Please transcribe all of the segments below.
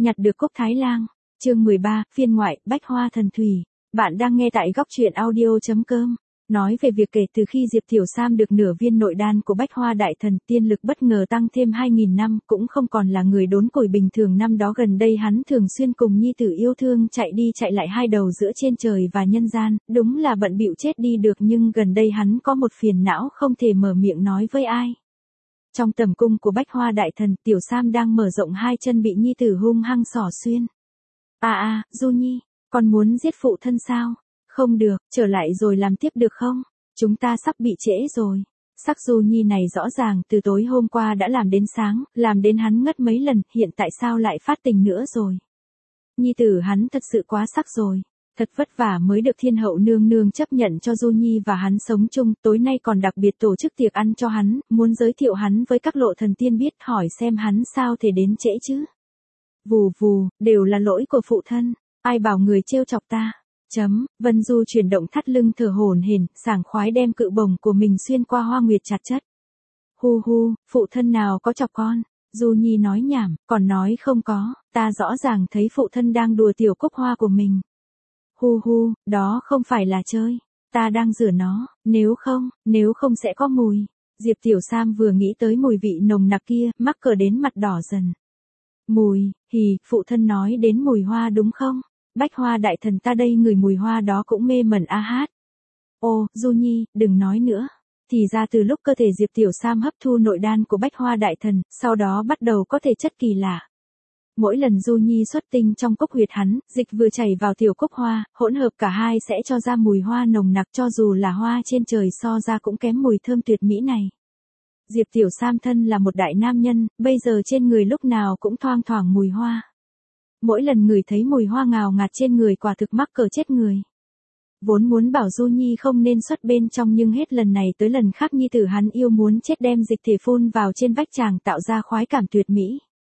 Nhặt được cốc Thái Lang. Chương 13, phiên ngoại, Bách Hoa Thần Thủy. Bạn đang nghe tại góc truyện audio.com. Nói về việc kể từ khi Diệp Tiểu Sam được nửa viên nội đan của Bách Hoa Đại Thần, tiên lực bất ngờ tăng thêm 2000 năm, cũng không còn là người đốn củi bình thường năm đó. Gần đây hắn thường xuyên cùng nhi tử yêu thương chạy đi chạy lại hai đầu giữa trên trời và nhân gian, đúng là bận bịu chết đi được, nhưng gần đây hắn có một phiền não không thể mở miệng nói với ai. Trong tầm cung của Bách Hoa Đại Thần, Tiểu Sam đang mở rộng hai chân bị nhi tử hung hăng xỏ xuyên. Du Nhi, con muốn giết phụ thân sao? Không được, trở lại rồi làm tiếp được không? Chúng ta sắp bị trễ rồi. Sắc Du Nhi này rõ ràng từ tối hôm qua đã làm đến sáng, làm đến hắn ngất mấy lần, hiện tại sao lại phát tình nữa rồi? Nhi tử hắn thật sự quá sắc rồi. Thật vất vả mới được thiên hậu nương nương chấp nhận cho Du Nhi và hắn sống chung, tối nay còn đặc biệt tổ chức tiệc ăn cho hắn, muốn giới thiệu hắn với các lộ thần tiên biết, hỏi xem hắn sao thể đến trễ chứ. Vù vù, đều là lỗi của phụ thân, ai bảo người trêu chọc ta. Vân Du chuyển động thắt lưng thở hổn hển, sảng khoái đem cự bổng của mình xuyên qua hoa nguyệt chặt chất. Hu hu, phụ thân nào có chọc con? Du Nhi nói nhảm, còn nói không có, ta rõ ràng thấy phụ thân đang đùa tiểu cúc hoa của mình. Hu hu, đó không phải là chơi, ta đang rửa nó, nếu không sẽ có mùi. Diệp Tiểu Sam vừa nghĩ tới mùi vị nồng nặc kia, mắc cỡ đến mặt đỏ dần. Mùi, phụ thân nói đến mùi hoa đúng không? Bách Hoa Đại Thần ta đây ngửi mùi hoa đó cũng mê mẩn a hát. Ô, Du Nhi, đừng nói nữa. Thì ra từ lúc cơ thể Diệp Tiểu Sam hấp thu nội đan của Bách Hoa Đại Thần, sau đó bắt đầu có thể chất kỳ lạ. Mỗi lần Du Nhi xuất tinh trong cốc huyệt hắn, dịch vừa chảy vào tiểu cốc hoa, hỗn hợp cả hai sẽ cho ra mùi hoa nồng nặc, cho dù là hoa trên trời so ra cũng kém mùi thơm tuyệt mỹ này. Diệp Tiểu Sam thân là một đại nam nhân, bây giờ trên người lúc nào cũng thoang thoảng mùi hoa. Mỗi lần người thấy mùi hoa ngào ngạt trên người quả thực mắc cỡ chết người. Vốn muốn bảo Du Nhi không nên xuất bên trong, nhưng hết lần này tới lần khác nhi tử hắn yêu muốn chết đem dịch thể phun vào trên vách chàng tạo ra khoái cảm tuyệt mỹ.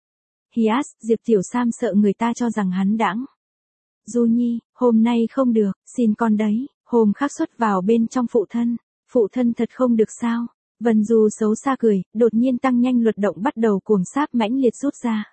Diệp Tiểu Sam sợ người ta cho rằng hắn đãng. Du Nhi, hôm nay không được, xin con đấy, hôm khác xuất vào bên trong phụ thân thật không được sao? Vân Du xấu xa cười, đột nhiên tăng nhanh luật động bắt đầu cuồng sáp mãnh liệt rút ra.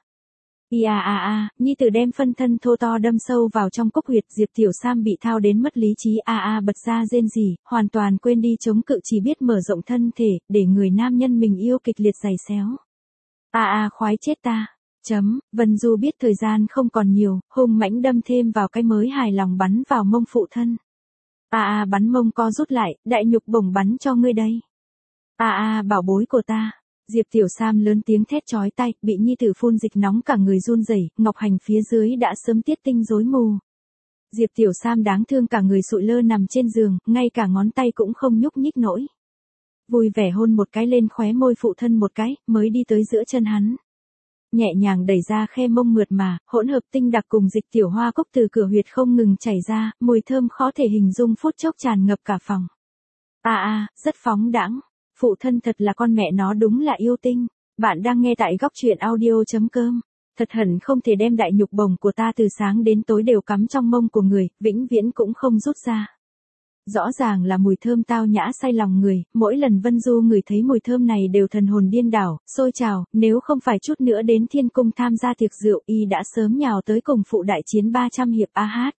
Nhi tử đem phân thân thô to đâm sâu vào trong cốc huyệt, Diệp Tiểu Sam bị thao đến mất lý trí, bật ra rên rỉ, hoàn toàn quên đi chống cự, chỉ biết mở rộng thân thể, để người nam nhân mình yêu kịch liệt giày xéo. Khoái chết ta. Vân Du biết thời gian không còn nhiều, hung mãnh đâm thêm vào cái mới hài lòng bắn vào mông phụ thân. Bắn mông co rút lại, đại nhục bổng bắn cho ngươi đây. Bảo bối của ta. Diệp Tiểu Sam lớn tiếng thét chói tai, bị nhi tử phun dịch nóng cả người run rẩy, ngọc hành phía dưới đã sớm tiết tinh rối mù. Diệp Tiểu Sam đáng thương cả người sụi lơ nằm trên giường, ngay cả ngón tay cũng không nhúc nhích nổi. Vui vẻ hôn một cái lên khóe môi phụ thân một cái, mới đi tới giữa chân hắn. Nhẹ nhàng đẩy ra khe mông mượt mà, hỗn hợp tinh đặc cùng dịch tiểu hoa cốc từ cửa huyệt không ngừng chảy ra, mùi thơm khó thể hình dung phút chốc tràn ngập cả phòng. Rất phóng đãng. Phụ thân thật là con mẹ nó đúng là yêu tinh. Bạn đang nghe tại góc truyện audio.com. Thật hận không thể đem đại nhục bổng của ta từ sáng đến tối đều cắm trong mông của người, vĩnh viễn cũng không rút ra. Rõ ràng là mùi thơm tao nhã say lòng người, mỗi lần Vân Du ngửi thấy mùi thơm này đều thần hồn điên đảo, sôi trào, nếu không phải chút nữa đến thiên cung tham gia tiệc rượu, y đã sớm nhào tới cùng phụ đại chiến 300 hiệp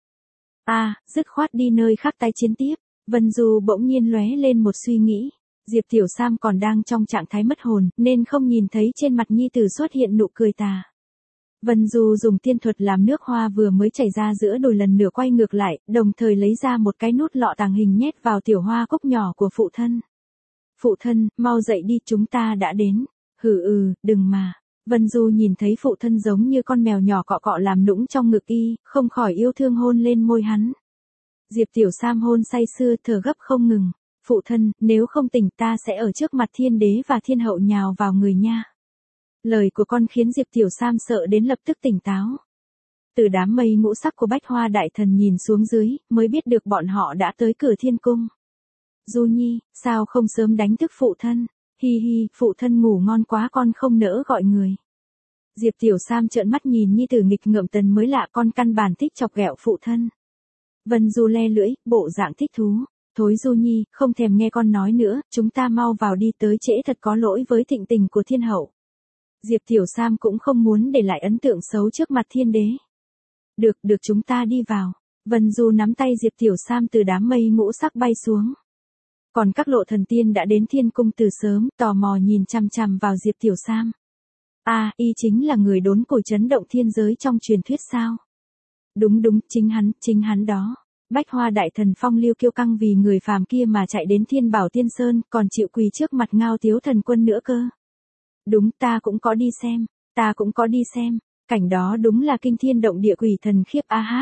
dứt khoát đi nơi khác tái chiến tiếp. Vân Du bỗng nhiên lóe lên một suy nghĩ. Diệp Tiểu Sam còn đang trong trạng thái mất hồn, nên không nhìn thấy trên mặt nhi tử xuất hiện nụ cười tà. Vân Du dùng tiên thuật làm nước hoa vừa mới chảy ra giữa đồi lần nữa quay ngược lại, đồng thời lấy ra một cái nút lọ tàng hình nhét vào tiểu hoa cốc nhỏ của phụ thân. Phụ thân, mau dậy đi, chúng ta đã đến. Đừng mà. Vân Du nhìn thấy phụ thân giống như con mèo nhỏ cọ cọ làm nũng trong ngực y, không khỏi yêu thương hôn lên môi hắn. Diệp Tiểu Sam hôn say sưa thở gấp không ngừng. Phụ thân, nếu không tỉnh ta sẽ ở trước mặt thiên đế và thiên hậu nhào vào người nha. Lời của con khiến Diệp Tiểu Sam sợ đến lập tức tỉnh táo. Từ đám mây ngũ sắc của Bách Hoa Đại Thần nhìn xuống dưới, mới biết được bọn họ đã tới cửa thiên cung. Du Nhi, sao không sớm đánh thức phụ thân? Phụ thân ngủ ngon quá con không nỡ gọi người. Diệp Tiểu Sam trợn mắt nhìn nhi tử nghịch ngợm tần mới lạ, con căn bản thích chọc ghẹo phụ thân. Vân Du le lưỡi, bộ dạng thích thú. Thối Du Nhi, không thèm nghe con nói nữa, chúng ta mau vào đi, tới trễ thật có lỗi với thịnh tình của thiên hậu. Diệp Tiểu Sam cũng không muốn để lại ấn tượng xấu trước mặt thiên đế. Được chúng ta đi vào. Vân Du nắm tay Diệp Tiểu Sam từ đám mây ngũ sắc bay xuống. Còn các lộ thần tiên đã đến thiên cung từ sớm, tò mò nhìn chằm chằm vào Diệp Tiểu Sam. Y chính là người đốn củi chấn động thiên giới trong truyền thuyết sao? Đúng, chính hắn đó. Bách Hoa đại thần phong lưu kiêu căng vì người phàm kia mà chạy đến Thiên Bảo Tiên Sơn, còn chịu quỳ trước mặt Ngao Tiếu thần quân nữa cơ. Đúng, ta cũng có đi xem, cảnh đó đúng là kinh thiên động địa quỷ thần khiếp a hát.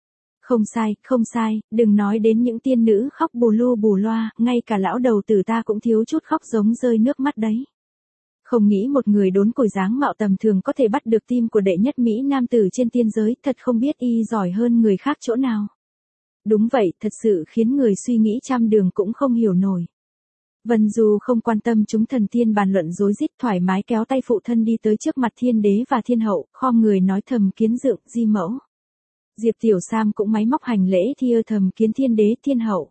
Không sai, đừng nói đến những tiên nữ khóc bù lu bù loa, ngay cả lão đầu tử ta cũng thiếu chút khóc giống rơi nước mắt đấy. Không nghĩ một người đốn củi dáng mạo tầm thường có thể bắt được tim của đệ nhất Mỹ nam tử trên tiên giới, thật không biết y giỏi hơn người khác chỗ nào. Đúng vậy, thật sự khiến người suy nghĩ trăm đường cũng không hiểu nổi. Vân Du không quan tâm chúng thần tiên bàn luận rối rít, thoải mái kéo tay phụ thân đi tới trước mặt thiên đế và thiên hậu, khom người nói thầm kiến dượng, di mẫu. Diệp Tiểu Sam cũng máy móc hành lễ thưa thầm kiến thiên đế, thiên hậu.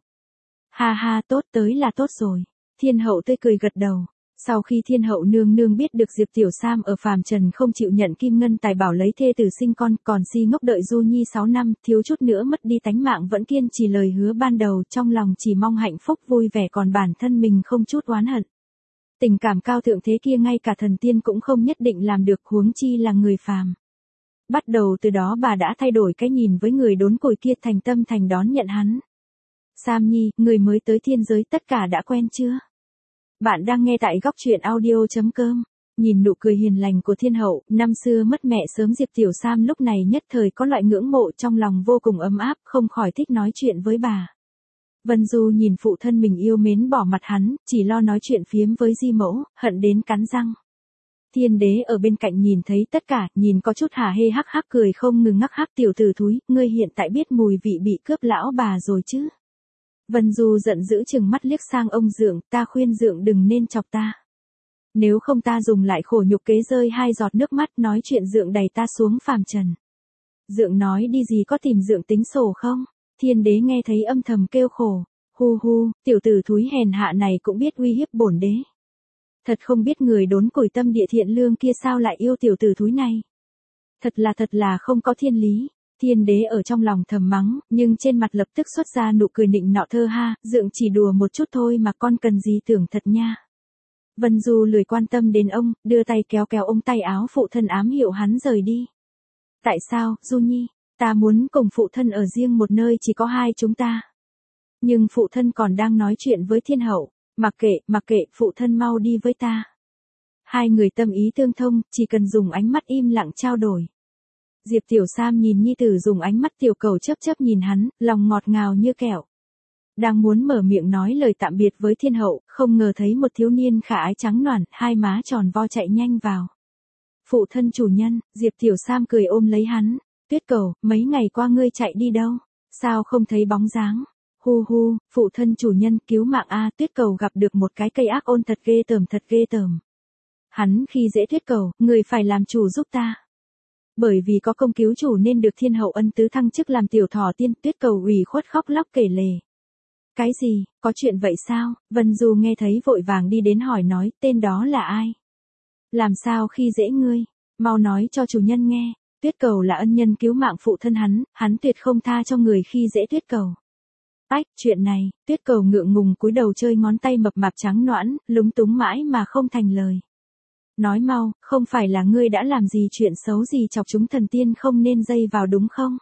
Ha, tốt tới là tốt rồi. Thiên hậu tươi cười gật đầu. Sau khi thiên hậu nương nương biết được Diệp Tiểu Sam ở phàm trần không chịu nhận kim ngân tài bảo lấy thê tử sinh con, còn si ngốc đợi Du Nhi 6 năm, thiếu chút nữa mất đi tánh mạng vẫn kiên trì lời hứa ban đầu, trong lòng chỉ mong hạnh phúc vui vẻ, còn bản thân mình không chút oán hận. Tình cảm cao thượng thế kia ngay cả thần tiên cũng không nhất định làm được, huống chi là người phàm. Bắt đầu từ đó bà đã thay đổi cái nhìn với người đốn củi kia, thành tâm thành đón nhận hắn. Sam Nhi, người mới tới thiên giới tất cả đã quen chưa? Bạn đang nghe tại góc truyện audio.com. Nhìn nụ cười hiền lành của thiên hậu, năm xưa mất mẹ sớm Diệp Tiểu Sam lúc này nhất thời có loại ngưỡng mộ trong lòng vô cùng ấm áp, không khỏi thích nói chuyện với bà. Vân Du nhìn phụ thân mình yêu mến bỏ mặt hắn, chỉ lo nói chuyện phiếm với di mẫu, hận đến cắn răng. Thiên đế ở bên cạnh nhìn thấy tất cả, nhìn có chút hả hê hắc hắc cười không ngừng ngắc hắc, tiểu tử thúi, ngươi hiện tại biết mùi vị bị cướp lão bà rồi chứ? Vân Du giận dữ chừng mắt liếc sang ông Dượng, ta khuyên Dượng đừng nên chọc ta. Nếu không ta dùng lại khổ nhục kế rơi 2 giọt nước mắt, nói chuyện Dượng đẩy ta xuống phàm trần. Dượng nói đi gì có tìm Dượng tính sổ không? Thiên đế nghe thấy âm thầm kêu khổ. Hu, tiểu tử thúi hèn hạ này cũng biết uy hiếp bổn đế. Thật không biết người đốn củi tâm địa thiện lương kia sao lại yêu tiểu tử thúi này. Thật là không có thiên lý. Thiên đế ở trong lòng thầm mắng, nhưng trên mặt lập tức xuất ra nụ cười nịnh nọ thơ ha, Dượng chỉ đùa một chút thôi mà con cần gì tưởng thật nha. Vân Du lười quan tâm đến ông, đưa tay kéo ông tay áo phụ thân ám hiệu hắn rời đi. Tại sao, Du Nhi? Ta muốn cùng phụ thân ở riêng một nơi chỉ có hai chúng ta. Nhưng phụ thân còn đang nói chuyện với thiên hậu, mặc kệ, phụ thân mau đi với ta. Hai người tâm ý tương thông, chỉ cần dùng ánh mắt im lặng trao đổi. Diệp Tiểu Sam nhìn nhi tử dùng ánh mắt tiểu cầu chớp nhìn hắn, lòng ngọt ngào như kẹo. Đang muốn mở miệng nói lời tạm biệt với thiên hậu, không ngờ thấy một thiếu niên khả ái trắng nõn, hai má tròn vo chạy nhanh vào. Phụ thân chủ nhân, Diệp Tiểu Sam cười ôm lấy hắn. Tuyết Cầu, mấy ngày qua ngươi chạy đi đâu? Sao không thấy bóng dáng? Hu, phụ thân chủ nhân cứu mạng a. Tuyết Cầu gặp được một cái cây ác ôn thật ghê tởm. Hắn khi dễ Tuyết Cầu, người phải làm chủ giúp ta. Bởi vì có công cứu chủ nên được thiên hậu ân tứ thăng chức làm tiểu thỏ tiên. Tuyết Cầu ủy khuất khóc lóc kể lể. Cái gì, có chuyện vậy sao? Vân Du nghe thấy vội vàng đi đến hỏi nói, tên đó là ai? Làm sao khi dễ ngươi? Mau nói cho chủ nhân nghe. Tuyết Cầu là ân nhân cứu mạng phụ thân hắn tuyệt không tha cho người khi dễ Tuyết Cầu. Chuyện này, Tuyết Cầu ngượng ngùng cúi đầu chơi ngón tay mập mạp trắng nõn, lúng túng mãi mà không thành lời. Nói mau, không phải là ngươi đã làm gì chuyện xấu gì chọc chúng thần tiên không nên dây vào đúng không?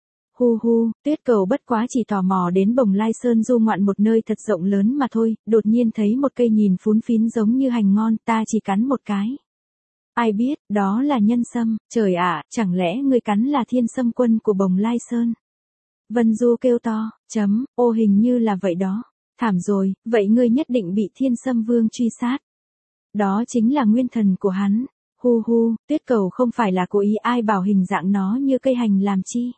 Hu, Tuyết Cầu bất quá chỉ tò mò đến Bồng Lai Sơn du ngoạn một nơi thật rộng lớn mà thôi, đột nhiên thấy một cây nhìn phún phín giống như hành ngon, ta chỉ cắn một cái. Ai biết, đó là nhân sâm, trời ạ, chẳng lẽ ngươi cắn là thiên sâm quân của Bồng Lai Sơn? Vân Du kêu to, hình như là vậy đó. Thảm rồi, vậy ngươi nhất định bị thiên sâm vương truy sát. Đó chính là nguyên thần của hắn. Hu, Tuyết Cầu không phải là cố ý, ai bảo hình dạng nó như cây hành làm chi.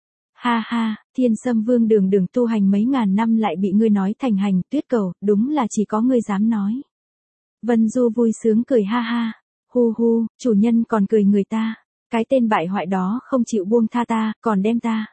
Ha, thiên sâm vương đường tu hành mấy ngàn năm lại bị ngươi nói thành hành. Tuyết Cầu, đúng là chỉ có ngươi dám nói. Vân Du vui sướng cười ha. Hu, chủ nhân còn cười người ta. Cái tên bại hoại đó không chịu buông tha ta, còn đem ta.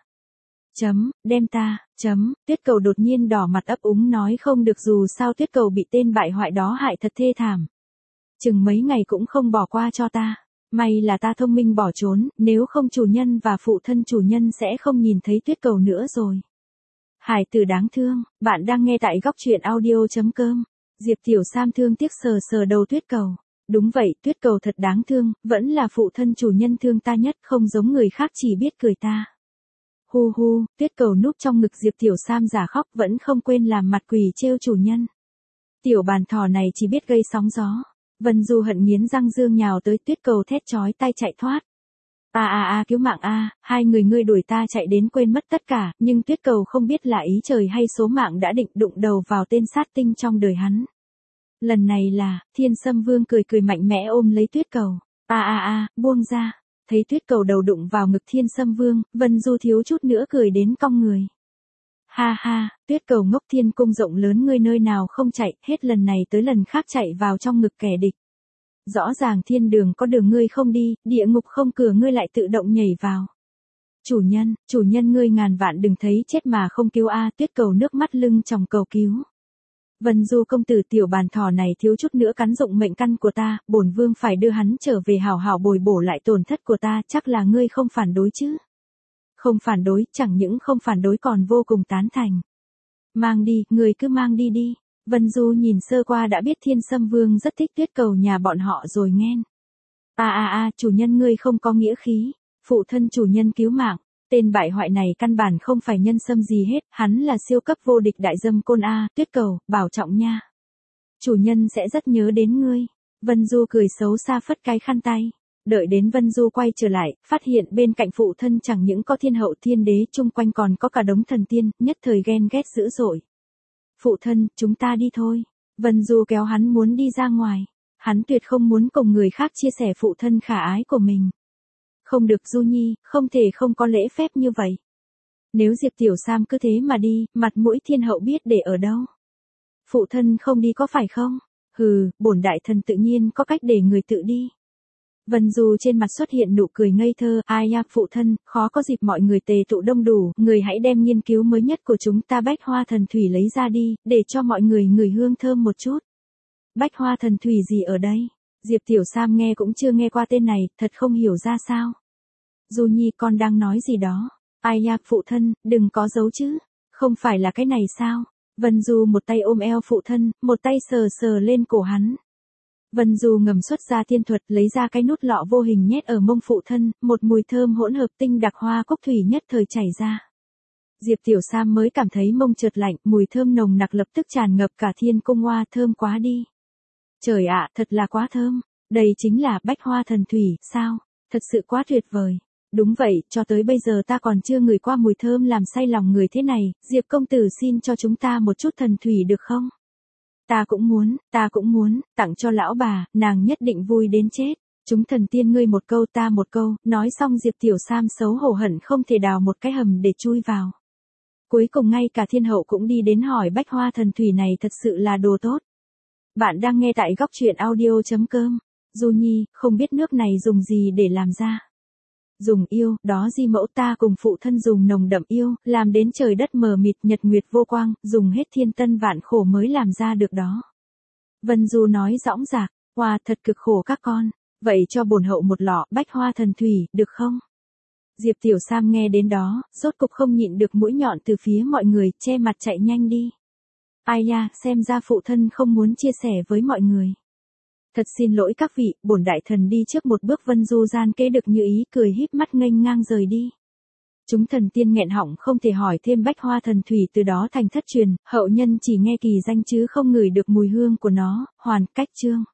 Tuyết Cầu đột nhiên đỏ mặt ấp úng nói không được, dù sao Tuyết Cầu bị tên bại hoại đó hại thật thê thảm. chừng mấy ngày cũng không bỏ qua cho ta. May là ta thông minh bỏ trốn, nếu không chủ nhân và phụ thân chủ nhân sẽ không nhìn thấy tuyết cầu nữa rồi. Hải tử đáng thương, bạn đang nghe tại góc truyện audio.com. Diệp Tiểu Sam thương tiếc sờ sờ đầu tuyết cầu. Đúng vậy, tuyết cầu thật đáng thương, vẫn là phụ thân chủ nhân thương ta nhất, không giống người khác chỉ biết cười ta. Hu hu, tuyết cầu núp trong ngực Diệp Tiểu Sam giả khóc vẫn không quên làm mặt quỷ trêu chủ nhân. Tiểu bàn thỏ này chỉ biết gây sóng gió. Vân Du hận nghiến răng dương nhào tới tuyết cầu thét chói tai chạy thoát. Cứu mạng hai người ngươi đuổi ta chạy đến quên mất tất cả, nhưng tuyết cầu không biết là ý trời hay số mạng đã định đụng đầu vào tên sát tinh trong đời hắn. Lần này là, Thiên Sâm Vương cười cười mạnh mẽ ôm lấy tuyết cầu. Buông ra. Thấy tuyết cầu đầu đụng vào ngực Thiên Sâm Vương, Vân Du thiếu chút nữa cười đến cong người. Ha ha, tuyết cầu ngốc, thiên cung rộng lớn ngươi nơi nào không chạy, hết lần này tới lần khác chạy vào trong ngực kẻ địch. Rõ ràng thiên đường có đường ngươi không đi, địa ngục không cửa ngươi lại tự động nhảy vào. Chủ nhân ngươi ngàn vạn đừng thấy chết mà không cứu tuyết cầu nước mắt lưng tròng cầu cứu. Vân Du công tử, tiểu bàn thỏ này thiếu chút nữa cắn dụng mệnh căn của ta, bổn vương phải đưa hắn trở về hảo hảo bồi bổ lại tổn thất của ta, chắc là ngươi không phản đối chứ? Không phản đối, chẳng những không phản đối còn vô cùng tán thành. Mang đi, người cứ mang đi đi. Vân Du nhìn sơ qua đã biết Thiên Sâm Vương rất thích tuyết cầu nhà bọn họ rồi nghen. Chủ nhân ngươi không có nghĩa khí. Phụ thân chủ nhân cứu mạng. Tên bại hoại này căn bản không phải nhân sâm gì hết, hắn là siêu cấp vô địch đại dâm côn tuyết cầu, bảo trọng nha. Chủ nhân sẽ rất nhớ đến ngươi. Vân Du cười xấu xa phất cái khăn tay. Đợi đến Vân Du quay trở lại, phát hiện bên cạnh phụ thân chẳng những có thiên hậu thiên đế, chung quanh còn có cả đống thần tiên, nhất thời ghen ghét dữ dội. Phụ thân, chúng ta đi thôi. Vân Du kéo hắn muốn đi ra ngoài. Hắn tuyệt không muốn cùng người khác chia sẻ phụ thân khả ái của mình. Không được Du Nhi, không thể không có lễ phép như vậy. Nếu Diệp Tiểu Sam cứ thế mà đi, mặt mũi thiên hậu biết để ở đâu. Phụ thân không đi có phải không? Hừ, bổn đại thần tự nhiên có cách để người tự đi. Vân Du trên mặt xuất hiện nụ cười ngây thơ, phụ thân, khó có dịp mọi người tề tụ đông đủ, người hãy đem nghiên cứu mới nhất của chúng ta Bách Hoa Thần Thủy lấy ra đi, để cho mọi người ngửi hương thơm một chút. Bách Hoa Thần Thủy gì ở đây? Diệp Tiểu Sam nghe cũng chưa nghe qua tên này, thật không hiểu ra sao. Du Nhi con đang nói gì đó? Phụ thân, đừng có giấu chứ. Không phải là cái này sao? Vân Du một tay ôm eo phụ thân, một tay sờ sờ lên cổ hắn. Vân Du ngầm xuất ra thiên thuật, lấy ra cái nút lọ vô hình nhét ở mông phụ thân, một mùi thơm hỗn hợp tinh đặc hoa cúc thủy nhất thời chảy ra. Diệp Tiểu Sam mới cảm thấy mông chợt lạnh, mùi thơm nồng nặc lập tức tràn ngập cả thiên cung hoa, thơm quá đi. Trời ạ, thật là quá thơm. Đây chính là Bách Hoa Thần Thủy, sao? Thật sự quá tuyệt vời. Đúng vậy, cho tới bây giờ ta còn chưa ngửi qua mùi thơm làm say lòng người thế này, Diệp công tử xin cho chúng ta một chút thần thủy được không? Ta cũng muốn, tặng cho lão bà, nàng nhất định vui đến chết. Chúng thần tiên ngươi một câu ta một câu, nói xong Diệp Tiểu Sam xấu hổ hận không thể đào một cái hầm để chui vào. Cuối cùng ngay cả thiên hậu cũng đi đến hỏi Bách Hoa Thần Thủy này thật sự là đồ tốt. Bạn đang nghe tại góc truyện audio.com. Du Nhi, không biết nước này dùng gì để làm ra. Dùng yêu, đó di mẫu ta cùng phụ thân dùng nồng đậm yêu, làm đến trời đất mờ mịt nhật nguyệt vô quang, dùng hết thiên tân vạn khổ mới làm ra được đó. Vân Du nói dõng dạc, wow, thật cực khổ các con, vậy cho bổn hậu một lọ Bách Hoa Thần Thủy, được không? Diệp Tiểu Sam nghe đến đó, rốt cục không nhịn được mũi nhọn từ phía mọi người, che mặt chạy nhanh đi. Xem ra phụ thân không muốn chia sẻ với mọi người. Thật xin lỗi các vị, bổn đại thần đi trước một bước. Vân Du gian kế được như ý, cười híp mắt nghênh ngang rời đi. Chúng thần tiên nghẹn họng không thể hỏi thêm Bách Hoa Thần Thủy từ đó thành thất truyền, hậu nhân chỉ nghe kỳ danh chứ không ngửi được mùi hương của nó. Hoàn cách chương.